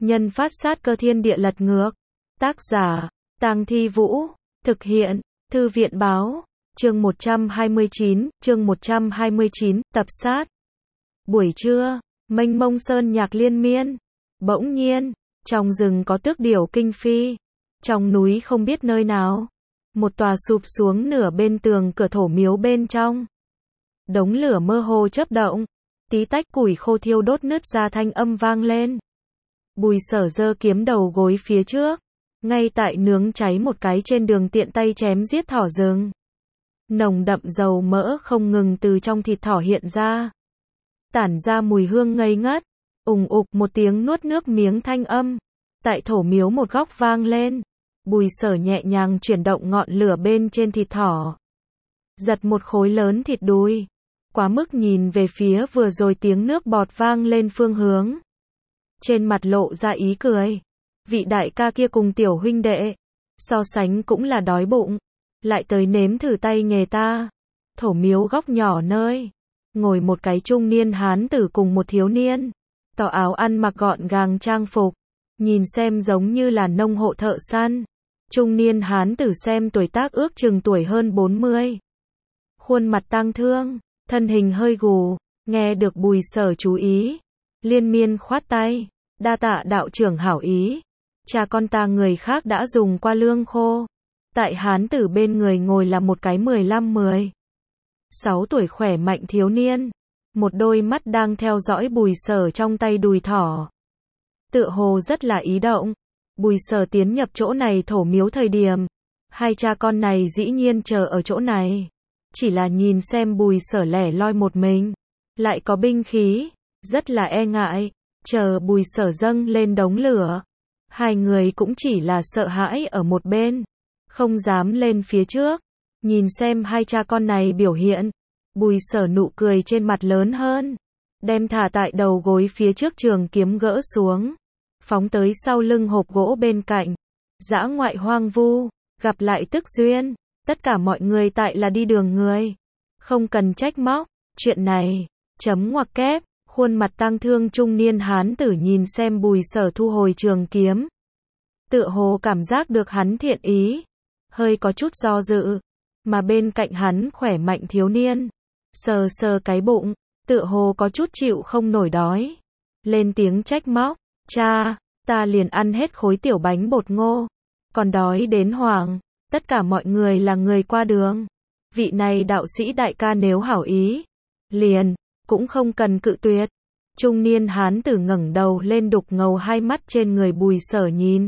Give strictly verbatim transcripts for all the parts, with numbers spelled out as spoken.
nhân phát sát cơ thiên địa lật ngược. Tác giả, Tang Thi Vũ. Thực hiện, Thư viện Báo. Chương một trăm hai mươi chín, chương một trăm hai mươi chín, tập sát. Buổi trưa, mênh mông sơn nhạc liên miên. Bỗng nhiên, trong rừng có tước điểu kinh phi. Trong núi không biết nơi nào, một tòa sụp xuống nửa bên tường cửa thổ miếu bên trong. Đống lửa mơ hồ chớp động, tí tách củi khô thiêu đốt nứt ra thanh âm vang lên. Bùi Sở giơ kiếm đầu gối phía trước, ngay tại nướng cháy một cái trên đường tiện tay chém giết thỏ rừng. Nồng đậm dầu mỡ không ngừng từ trong thịt thỏ hiện ra, tản ra mùi hương ngây ngất. Ùng ục một tiếng nuốt nước miếng thanh âm, tại thổ miếu một góc vang lên. Bùi Sở nhẹ nhàng chuyển động ngọn lửa bên trên thịt thỏ, giật một khối lớn thịt đùi, quá mức nhìn về phía vừa rồi tiếng nước bọt vang lên phương hướng. Trên mặt lộ ra ý cười. Vị đại ca kia cùng tiểu huynh đệ, so sánh cũng là đói bụng, lại tới nếm thử tay nghề ta. Thổ miếu góc nhỏ nơi, ngồi một cái trung niên hán tử cùng một thiếu niên, tỏ áo ăn mặc gọn gàng trang phục, nhìn xem giống như là nông hộ thợ săn. Trung niên hán tử xem tuổi tác ước chừng tuổi hơn bốn mươi. Khuôn mặt tang thương, thân hình hơi gù, nghe được Bùi Sở chú ý, liên miên khoát tay, đa tạ đạo trưởng hảo ý. Cha con ta người khác đã dùng qua lương khô. Tại hán tử bên người ngồi là một cái mười lăm mười sáu tuổi khỏe mạnh thiếu niên, một đôi mắt đang theo dõi Bùi Sở trong tay đùi thỏ, tựa hồ rất là ý động. Bùi Sở tiến nhập chỗ này thổ miếu thời điểm, hai cha con này dĩ nhiên chờ ở chỗ này, chỉ là nhìn xem Bùi Sở lẻ loi một mình, lại có binh khí, rất là e ngại. Chờ Bùi Sở dâng lên đống lửa, hai người cũng chỉ là sợ hãi ở một bên, không dám lên phía trước. Nhìn xem hai cha con này biểu hiện, Bùi Sở nụ cười trên mặt lớn hơn, đem thả tại đầu gối phía trước trường kiếm gỡ xuống, phóng tới sau lưng hộp gỗ bên cạnh. Dã ngoại hoang vu, gặp lại tức duyên, tất cả mọi người tại là đi đường người, không cần trách móc, chuyện này, chấm ngoặc kép. Khuôn mặt tang thương trung niên hán tử nhìn xem Bùi Sở thu hồi trường kiếm, tựa hồ cảm giác được hắn thiện ý, hơi có chút do dự. Mà bên cạnh hắn khỏe mạnh thiếu niên, sờ sờ cái bụng, tựa hồ có chút chịu không nổi đói, lên tiếng trách móc, cha, ta liền ăn hết khối tiểu bánh bột ngô, còn đói đến hoảng. Tất cả mọi người là người qua đường, vị này đạo sĩ đại ca nếu hảo ý, liền cũng không cần cự tuyệt. Trung niên hán tử ngẩng đầu lên đục ngầu hai mắt trên người Bùi Sở nhìn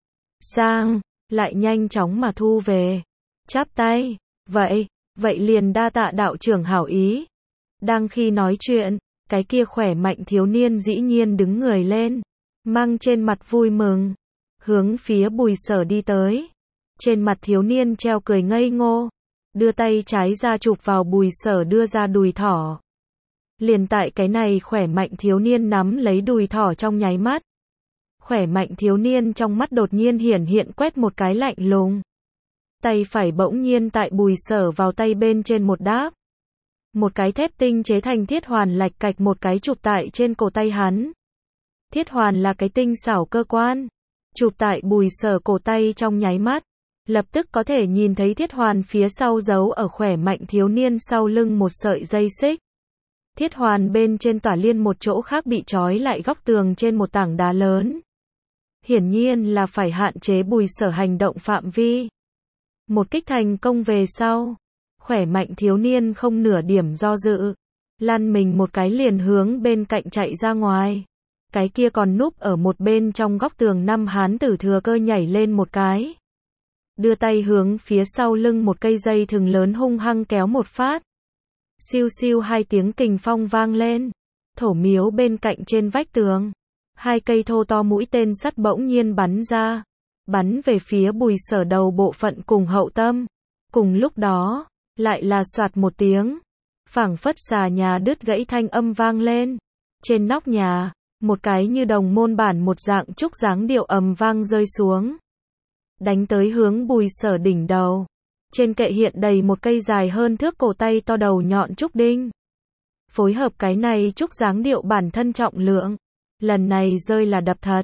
sang, lại nhanh chóng mà thu về, chắp tay, vậy, vậy liền đa tạ đạo trưởng hảo ý. Đang khi nói chuyện, cái kia khỏe mạnh thiếu niên dĩ nhiên đứng người lên, mang trên mặt vui mừng, hướng phía Bùi Sở đi tới. Trên mặt thiếu niên treo cười ngây ngô, đưa tay trái ra chụp vào Bùi Sở đưa ra đùi thỏ. Liền tại cái này khỏe mạnh thiếu niên nắm lấy đùi thỏ trong nháy mắt, khỏe mạnh thiếu niên trong mắt đột nhiên hiển hiện quét một cái lạnh lùng. Tay phải bỗng nhiên tại Bùi Sở vào tay bên trên một đáp. Một cái thép tinh chế thành thiết hoàn lạch cạch một cái chụp tại trên cổ tay hắn. Thiết hoàn là cái tinh xảo cơ quan, chụp tại Bùi Sở cổ tay trong nháy mắt, lập tức có thể nhìn thấy thiết hoàn phía sau giấu ở khỏe mạnh thiếu niên sau lưng một sợi dây xích. Thiết hoàn bên trên tỏa liên một chỗ khác bị trói lại góc tường trên một tảng đá lớn. Hiển nhiên là phải hạn chế Bùi Sở hành động phạm vi. Một kích thành công về sau, khỏe mạnh thiếu niên không nửa điểm do dự, lăn mình một cái liền hướng bên cạnh chạy ra ngoài. Cái kia còn núp ở một bên trong góc tường năm hán tử thừa cơ nhảy lên một cái, đưa tay hướng phía sau lưng một cây dây thừng lớn hung hăng kéo một phát. Siêu siêu hai tiếng kình phong vang lên, thổ miếu bên cạnh trên vách tường, hai cây thô to mũi tên sắt bỗng nhiên bắn ra, bắn về phía Bùi Sở đầu bộ phận cùng hậu tâm. Cùng lúc đó, lại là soạt một tiếng, phảng phất xà nhà đứt gãy thanh âm vang lên. Trên nóc nhà, một cái như đồng môn bản một dạng trúc dáng điệu ầm vang rơi xuống, đánh tới hướng Bùi Sở đỉnh đầu. Trên kệ hiện đầy một cây dài hơn thước cổ tay to đầu nhọn trúc đinh. Phối hợp cái này trúc dáng điệu bản thân trọng lượng, lần này rơi là đập thật.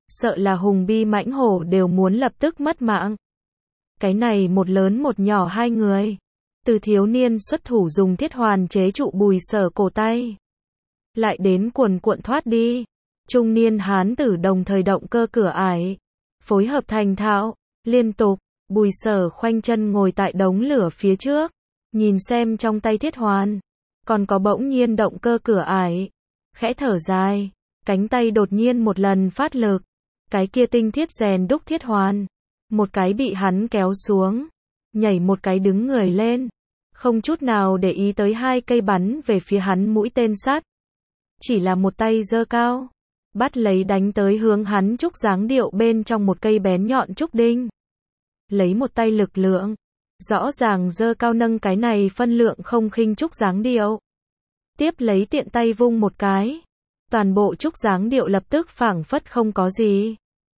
sợ là hùng bi mãnh hổ đều muốn lập tức mất mạng. Cái này một lớn một nhỏ hai người. Từ thiếu niên xuất thủ dùng thiết hoàn chế trụ Bùi Sở cổ tay. Lại đến cuồn cuộn thoát đi. Trung niên hán tử đồng thời động cơ cửa ải. Phối hợp thành thạo, liên tục. Bùi Sở khoanh chân ngồi tại đống lửa phía trước. Nhìn xem trong tay thiết hoàn. Còn có bỗng nhiên động cơ cửa ải. Khẽ thở dài. Cánh tay đột nhiên một lần phát lực. Cái kia tinh thiết rèn đúc thiết hoàn. Một cái bị hắn kéo xuống. Nhảy một cái đứng người lên. Không chút nào để ý tới hai cây bắn về phía hắn mũi tên sắt. Chỉ là một tay giơ cao. Bắt lấy đánh tới hướng hắn trúc dáng điệu bên trong một cây bén nhọn trúc đinh. Lấy một tay lực lượng. Rõ ràng giơ cao nâng cái này phân lượng không khinh trúc dáng điệu. Tiếp lấy tiện tay vung một cái. Toàn bộ trúc dáng điệu lập tức phảng phất không có gì.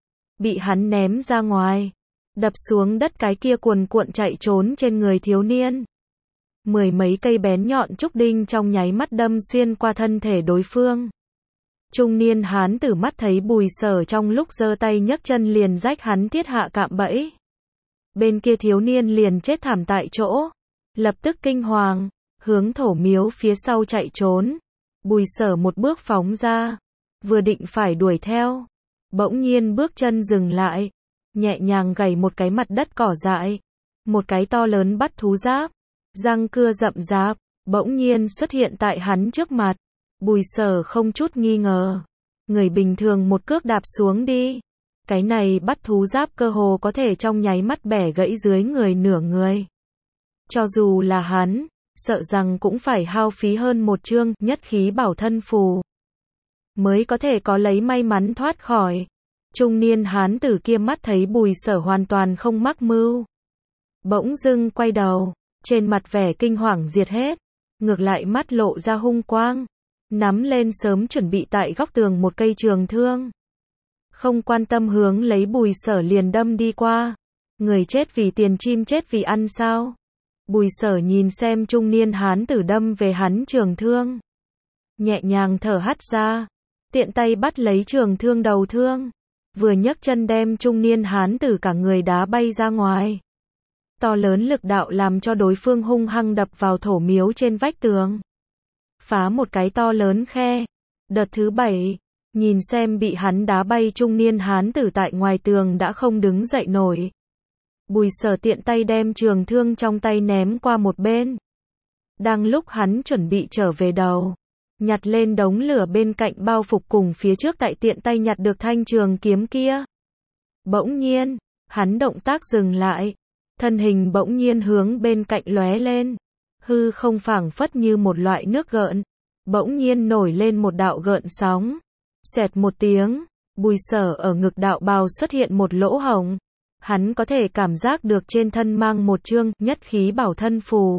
Bị hắn ném ra ngoài. Đập xuống đất cái kia cuồn cuộn chạy trốn trên người thiếu niên. Mười mấy cây bén nhọn trúc đinh trong nháy mắt đâm xuyên qua thân thể đối phương. Trung niên hán tử mắt thấy Bùi Sở trong lúc giơ tay nhấc chân liền rách hắn thiết hạ cạm bẫy. Bên kia thiếu niên liền chết thảm tại chỗ. Lập tức kinh hoàng, hướng thổ miếu phía sau chạy trốn. Bùi Sở một bước phóng ra. Vừa định phải đuổi theo. Bỗng nhiên bước chân dừng lại. Nhẹ nhàng gảy một cái mặt đất cỏ dại. Một cái to lớn bắt thú giáp. Răng cưa rậm rạp. Bỗng nhiên xuất hiện tại hắn trước mặt. Bùi Sở không chút nghi ngờ. Người bình thường một cước đạp xuống đi. Cái này bắt thú giáp cơ hồ có thể trong nháy mắt bẻ gãy dưới người nửa người. Cho dù là hắn, sợ rằng cũng phải hao phí hơn một chương nhất khí bảo thân phù. Mới có thể có lấy may mắn thoát khỏi. Trung niên hán tử kia mắt thấy Bùi Sở hoàn toàn không mắc mưu. Bỗng dưng quay đầu, trên mặt vẻ kinh hoàng diệt hết. Ngược lại mắt lộ ra hung quang. Nắm lên sớm chuẩn bị tại góc tường một cây trường thương. Không quan tâm hướng lấy Bùi Sở liền đâm đi qua. Người chết vì tiền chim chết vì ăn sao? Bùi Sở nhìn xem trung niên hán tử đâm về hắn trường thương. Nhẹ nhàng thở hắt ra. Tiện tay bắt lấy trường thương đầu thương. Vừa nhấc chân đem trung niên hán tử cả người đá bay ra ngoài. To lớn lực đạo làm cho đối phương hung hăng đập vào thổ miếu trên vách tường. Phá một cái to lớn khe. Đợt thứ bảy. Nhìn xem bị hắn đá bay trung niên hán tử tại ngoài tường đã không đứng dậy nổi. Bùi Sở tiện tay đem trường thương trong tay ném qua một bên. Đang lúc hắn chuẩn bị trở về đầu. Nhặt lên đống lửa bên cạnh bao phục cùng phía trước tại tiện tay nhặt được thanh trường kiếm kia. Bỗng nhiên, hắn động tác dừng lại. Thân hình bỗng nhiên hướng bên cạnh lóe lên. Hư không phảng phất như một loại nước gợn. Bỗng nhiên nổi lên một đạo gợn sóng. Xẹt một tiếng, Bùi Sở ở ngực đạo bào xuất hiện một lỗ hổng. Hắn có thể cảm giác được trên thân mang một chương nhất khí bảo thân phù.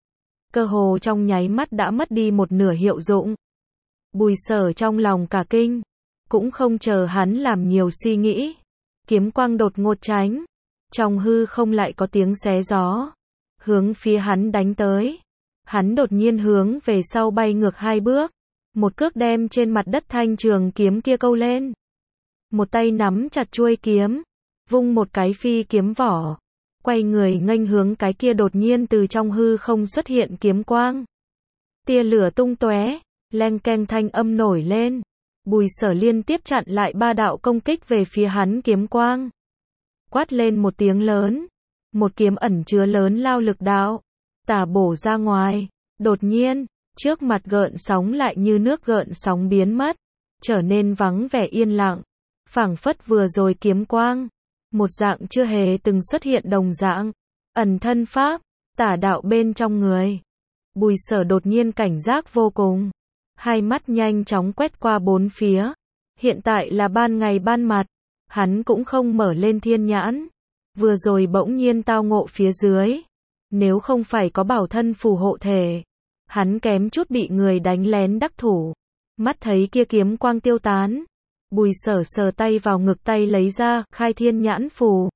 Cơ hồ trong nháy mắt đã mất đi một nửa hiệu dụng. Bùi Sở trong lòng cả kinh. Cũng không chờ hắn làm nhiều suy nghĩ. Kiếm quang đột ngột tránh. Trong hư không lại có tiếng xé gió. Hướng phía hắn đánh tới. Hắn đột nhiên hướng về sau bay ngược hai bước. Một cước đem trên mặt đất thanh trường kiếm kia câu lên. Một tay nắm chặt chuôi kiếm. Vung một cái phi kiếm vỏ. Quay người nghênh hướng cái kia đột nhiên từ trong hư không xuất hiện kiếm quang. Tia lửa tung tóe. Leng keng thanh âm nổi lên. Bùi Sở liên tiếp chặn lại ba đạo công kích về phía hắn kiếm quang. Quát lên một tiếng lớn. Một kiếm ẩn chứa lớn lao lực đạo. Tả bổ ra ngoài. Đột nhiên. Trước mặt gợn sóng lại như nước gợn sóng biến mất, trở nên vắng vẻ yên lặng, phảng phất vừa rồi kiếm quang, một dạng chưa hề từng xuất hiện đồng dạng, ẩn thân pháp, tả đạo bên trong người. Bùi Sở đột nhiên cảnh giác vô cùng, hai mắt nhanh chóng quét qua bốn phía, hiện tại là ban ngày ban mặt, hắn cũng không mở lên thiên nhãn, vừa rồi bỗng nhiên tao ngộ phía dưới, nếu không phải có bảo thân phù hộ thể. Hắn kém chút bị người đánh lén đắc thủ. Mắt thấy kia kiếm quang tiêu tán. Bùi Sở sờ tay vào ngực tay lấy ra, khai thiên nhãn phù.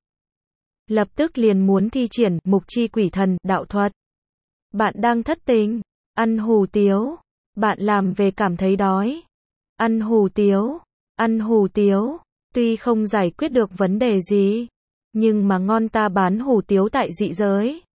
Lập tức liền muốn thi triển, mục chi quỷ thần, đạo thuật. Bạn đang thất tình. Ăn hủ tiếu. Bạn làm về cảm thấy đói. Ăn hủ tiếu. Ăn hủ tiếu. Tuy không giải quyết được vấn đề gì, nhưng mà ngon ta bán hủ tiếu tại dị giới.